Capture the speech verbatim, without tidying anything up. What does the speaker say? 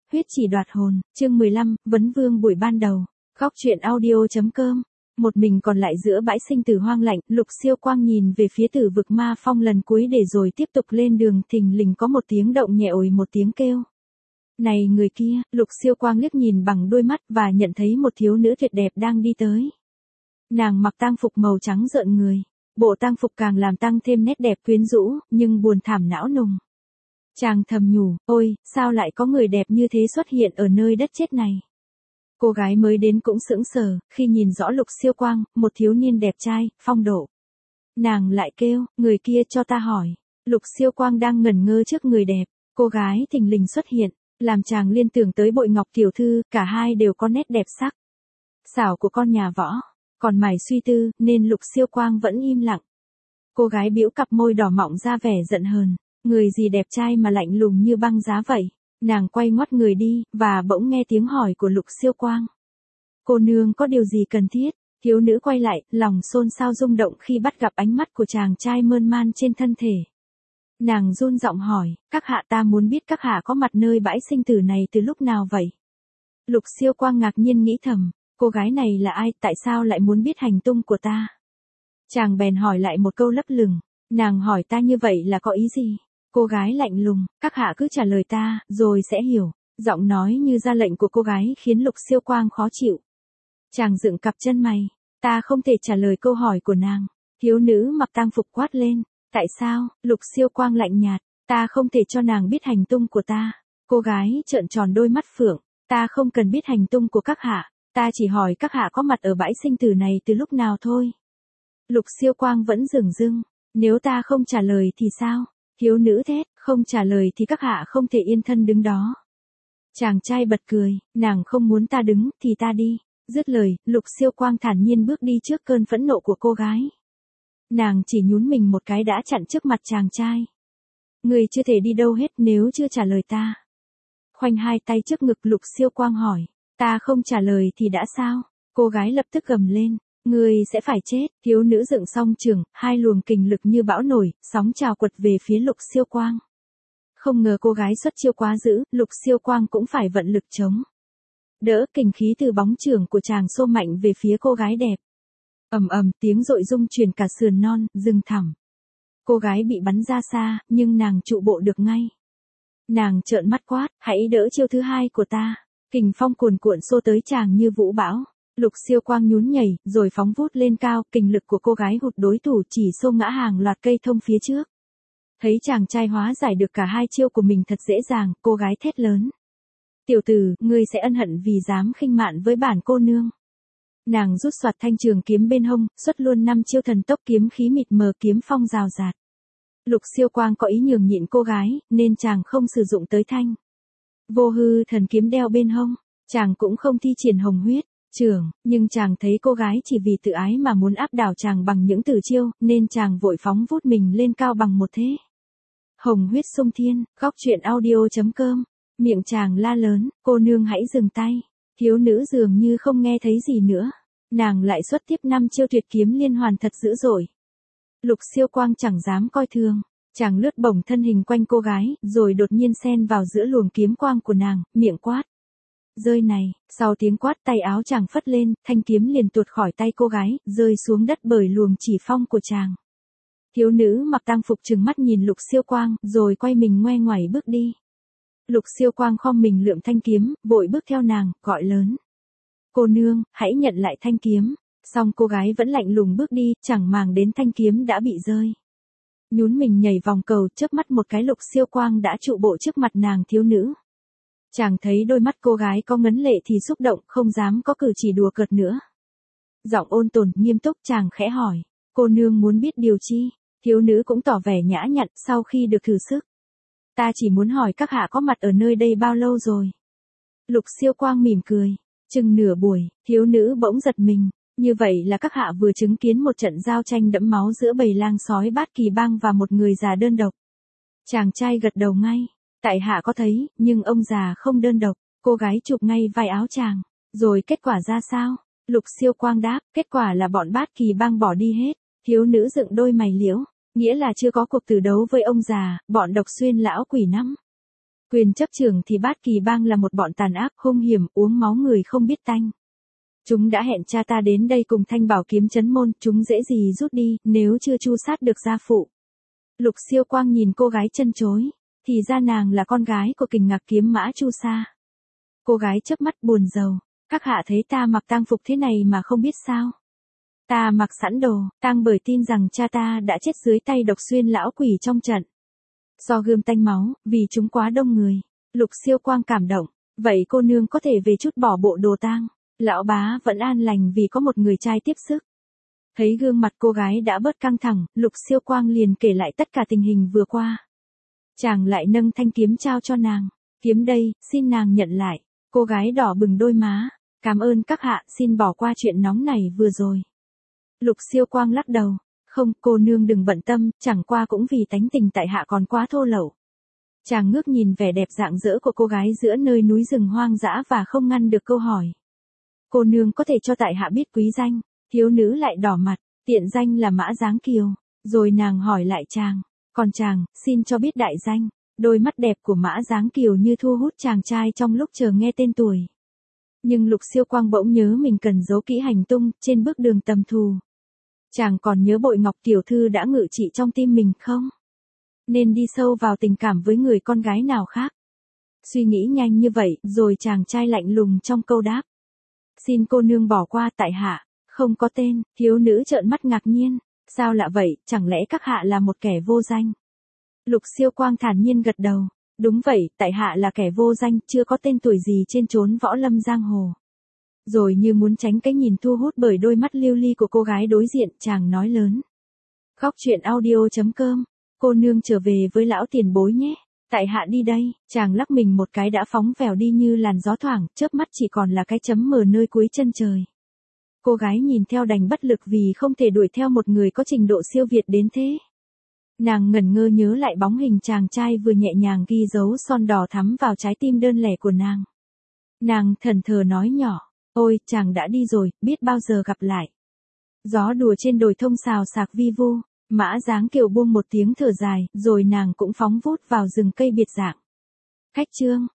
Huyết chỉ đoạt hồn, chương mười lăm, Vấn Vương buổi ban đầu. Góc truyện audio.com. Một mình còn lại giữa bãi sinh tử hoang lạnh, Lục Siêu Quang nhìn về phía Tử Vực Ma Phong lần cuối để rồi tiếp tục lên đường, thình lình có một tiếng động nhẹ ồi một tiếng kêu. Này người kia, Lục Siêu Quang liếc nhìn bằng đôi mắt và nhận thấy một thiếu nữ tuyệt đẹp đang đi tới. Nàng mặc tang phục màu trắng rợn người, bộ tang phục càng làm tăng thêm nét đẹp quyến rũ, nhưng buồn thảm não nùng. Chàng thầm nhủ, ôi, sao lại có người đẹp như thế xuất hiện ở nơi đất chết này. Cô gái mới đến cũng sững sờ, khi nhìn rõ Lục Siêu Quang, một thiếu niên đẹp trai, phong độ. Nàng lại kêu, người kia cho ta hỏi. Lục Siêu Quang đang ngẩn ngơ trước người đẹp, cô gái thình lình xuất hiện, làm chàng liên tưởng tới Bội Ngọc tiểu thư, cả hai đều có nét đẹp sắc. Xảo của con nhà võ, còn mải suy tư, nên Lục Siêu Quang vẫn im lặng. Cô gái bĩu cặp môi đỏ mọng ra vẻ giận hờn, người gì đẹp trai mà lạnh lùng như băng giá vậy. Nàng quay ngoắt người đi, và bỗng nghe tiếng hỏi của Lục Siêu Quang. Cô nương có điều gì cần thiết? Thiếu nữ quay lại, lòng xôn xao rung động khi bắt gặp ánh mắt của chàng trai mơn man trên thân thể. Nàng run giọng hỏi, các hạ ta muốn biết các hạ có mặt nơi bãi sinh tử này từ lúc nào vậy? Lục Siêu Quang ngạc nhiên nghĩ thầm, cô gái này là ai, tại sao lại muốn biết hành tung của ta? Chàng bèn hỏi lại một câu lấp lửng, nàng hỏi ta như vậy là có ý gì? Cô gái lạnh lùng, các hạ cứ trả lời ta, rồi sẽ hiểu. Giọng nói như ra lệnh của cô gái khiến Lục Siêu Quang khó chịu. Chàng dựng cặp chân mày, ta không thể trả lời câu hỏi của nàng. Thiếu nữ mặc tang phục quát lên, tại sao? Lục Siêu Quang lạnh nhạt, ta không thể cho nàng biết hành tung của ta. Cô gái trợn tròn đôi mắt phượng, ta không cần biết hành tung của các hạ, ta chỉ hỏi các hạ có mặt ở bãi sinh tử này từ lúc nào thôi. Lục Siêu Quang vẫn dửng dưng, nếu ta không trả lời thì sao? Thiếu nữ thét, không trả lời thì các hạ không thể yên thân đứng đó. Chàng trai bật cười, nàng không muốn ta đứng thì ta đi. Dứt lời, Lục Siêu Quang thản nhiên bước đi trước cơn phẫn nộ của cô gái. Nàng chỉ nhún mình một cái đã chặn trước mặt chàng trai. Người chưa thể đi đâu hết nếu chưa trả lời ta. Khoanh hai tay trước ngực, Lục Siêu Quang hỏi, ta không trả lời thì đã sao? Cô gái lập tức gầm lên. Người sẽ phải chết. Thiếu nữ dựng song trường, hai luồng kình lực như bão nổi, sóng trào quật về phía Lục Siêu Quang. Không ngờ cô gái xuất chiêu quá dữ, Lục Siêu Quang cũng phải vận lực chống đỡ, kình khí từ bóng chưởng của chàng xô mạnh về phía cô gái đẹp. Ầm ầm, tiếng dội rung truyền cả sườn non, rừng thẳm. Cô gái bị bắn ra xa, nhưng nàng trụ bộ được ngay. Nàng trợn mắt quát, hãy đỡ chiêu thứ hai của ta. Kình phong cuồn cuộn xô tới chàng như vũ bão. Lục Siêu Quang nhún nhảy, rồi phóng vút lên cao, kình lực của cô gái hụt đối thủ chỉ xô ngã hàng loạt cây thông phía trước. Thấy chàng trai hóa giải được cả hai chiêu của mình thật dễ dàng, cô gái thét lớn. Tiểu tử, ngươi sẽ ân hận vì dám khinh mạn với bản cô nương. Nàng rút soạt thanh trường kiếm bên hông, xuất luôn năm chiêu thần tốc, kiếm khí mịt mờ, kiếm phong rào rạt. Lục Siêu Quang có ý nhường nhịn cô gái, nên chàng không sử dụng tới thanh vô hư thần kiếm đeo bên hông. Chàng cũng không thi triển hồng huyết trường, nhưng chàng thấy cô gái chỉ vì tự ái mà muốn áp đảo chàng bằng những từ chiêu, nên chàng vội phóng vút mình lên cao bằng một thế. Hồng huyết xung thiên, góc truyện audio.com. Miệng chàng la lớn, cô nương hãy dừng tay. Thiếu nữ dường như không nghe thấy gì nữa. Nàng lại xuất tiếp năm chiêu tuyệt kiếm liên hoàn thật dữ dội. Lục Siêu Quang chẳng dám coi thường. Chàng lướt bổng thân hình quanh cô gái, rồi đột nhiên xen vào giữa luồng kiếm quang của nàng, miệng quát. Rơi này, sau tiếng quát tay áo chàng phất lên, thanh kiếm liền tuột khỏi tay cô gái, rơi xuống đất bởi luồng chỉ phong của chàng. Thiếu nữ mặc tang phục trừng mắt nhìn Lục Siêu Quang, rồi quay mình ngoe ngoải bước đi. Lục Siêu Quang khom mình lượm thanh kiếm, vội bước theo nàng, gọi lớn. Cô nương, hãy nhận lại thanh kiếm. Song cô gái vẫn lạnh lùng bước đi, chẳng màng đến thanh kiếm đã bị rơi. Nhún mình nhảy vòng cầu, chớp mắt một cái Lục Siêu Quang đã trụ bộ trước mặt nàng thiếu nữ. Chàng thấy đôi mắt cô gái có ngấn lệ thì xúc động, không dám có cử chỉ đùa cợt nữa. Giọng ôn tồn, nghiêm túc, chàng khẽ hỏi, cô nương muốn biết điều chi? Thiếu nữ cũng tỏ vẻ nhã nhặn sau khi được thử sức. Ta chỉ muốn hỏi các hạ có mặt ở nơi đây bao lâu rồi? Lục Siêu Quang mỉm cười. Chừng nửa buổi, thiếu nữ bỗng giật mình. Như vậy là các hạ vừa chứng kiến một trận giao tranh đẫm máu giữa bầy lang sói Bát Kỳ Bang và một người già đơn độc. Chàng trai gật đầu ngay. Tại hạ có thấy, nhưng ông già không đơn độc. Cô gái chụp ngay vai áo chàng. Rồi kết quả ra sao? Lục Siêu Quang đáp, kết quả là bọn Bát Kỳ Bang bỏ đi hết. Thiếu nữ dựng đôi mày liễu. Nghĩa là chưa có cuộc tử đấu với ông già, bọn Độc Xuyên lão quỷ năm. Quyền chấp trưởng thì Bát Kỳ Bang là một bọn tàn ác, hung hiểm, uống máu người không biết tanh. Chúng đã hẹn cha ta đến đây cùng Thanh Bảo kiếm trấn môn, chúng dễ gì rút đi, nếu chưa tru sát được gia phụ. Lục Siêu Quang nhìn cô gái chân chối, thì ra nàng là con gái của Kình Ngạc kiếm mã Chu Sa. Cô gái chớp mắt buồn rầu, các hạ thấy ta mặc tang phục thế này mà không biết sao? Ta mặc sẵn đồ, tang bởi tin rằng cha ta đã chết dưới tay Độc Xuyên lão quỷ trong trận. Do gươm tanh máu, vì chúng quá đông người. Lục Siêu Quang cảm động, vậy cô nương có thể về chút bỏ bộ đồ tang. Lão bá vẫn an lành vì có một người trai tiếp sức. Thấy gương mặt cô gái đã bớt căng thẳng, Lục Siêu Quang liền kể lại tất cả tình hình vừa qua. Chàng lại nâng thanh kiếm trao cho nàng. Kiếm đây, xin nàng nhận lại. Cô gái đỏ bừng đôi má. Cảm ơn các hạ, xin bỏ qua chuyện nóng này vừa rồi. Lục Siêu Quang lắc đầu. Không, cô nương đừng bận tâm, chẳng qua cũng vì tánh tình tại hạ còn quá thô lậu. Chàng ngước nhìn vẻ đẹp rạng rỡ của cô gái giữa nơi núi rừng hoang dã và không ngăn được câu hỏi. Cô nương có thể cho tại hạ biết quý danh. Thiếu nữ lại đỏ mặt, tiện danh là Mã Giáng Kiều. Rồi nàng hỏi lại chàng, còn chàng, xin cho biết đại danh. Đôi mắt đẹp của Mã Giáng Kiều như thu hút chàng trai trong lúc chờ nghe tên tuổi. Nhưng Lục Siêu Quang bỗng nhớ mình cần giấu kỹ hành tung trên bước đường tầm thù. Chàng còn nhớ Bội Ngọc tiểu thư đã ngự trị trong tim mình không? Nên đi sâu vào tình cảm với người con gái nào khác. Suy nghĩ nhanh như vậy, rồi chàng trai lạnh lùng trong câu đáp. Xin cô nương bỏ qua, tại hạ không có tên. Thiếu nữ trợn mắt ngạc nhiên. Sao lạ vậy, chẳng lẽ các hạ là một kẻ vô danh? Lục Siêu Quang thản nhiên gật đầu. Đúng vậy, tại hạ là kẻ vô danh, chưa có tên tuổi gì trên chốn võ lâm giang hồ. Rồi như muốn tránh cái nhìn thu hút bởi đôi mắt lưu ly của cô gái đối diện, chàng nói lớn. Khóc chuyện audio chấm com, cô nương trở về với lão tiền bối nhé. Tại hạ đi đây. Chàng lắc mình một cái đã phóng vèo đi như làn gió thoảng, chớp mắt chỉ còn là cái chấm mờ nơi cuối chân trời. Cô gái nhìn theo đành bất lực vì không thể đuổi theo một người có trình độ siêu việt đến thế. Nàng ngẩn ngơ nhớ lại bóng hình chàng trai vừa nhẹ nhàng ghi dấu son đỏ thắm vào trái tim đơn lẻ của nàng. Nàng thẫn thờ nói nhỏ, ôi, chàng đã đi rồi, biết bao giờ gặp lại. Gió đùa trên đồi thông xào xạc vi vu, Mã Giáng Kiều buông một tiếng thở dài, rồi nàng cũng phóng vút vào rừng cây biệt dạng. Khách trương.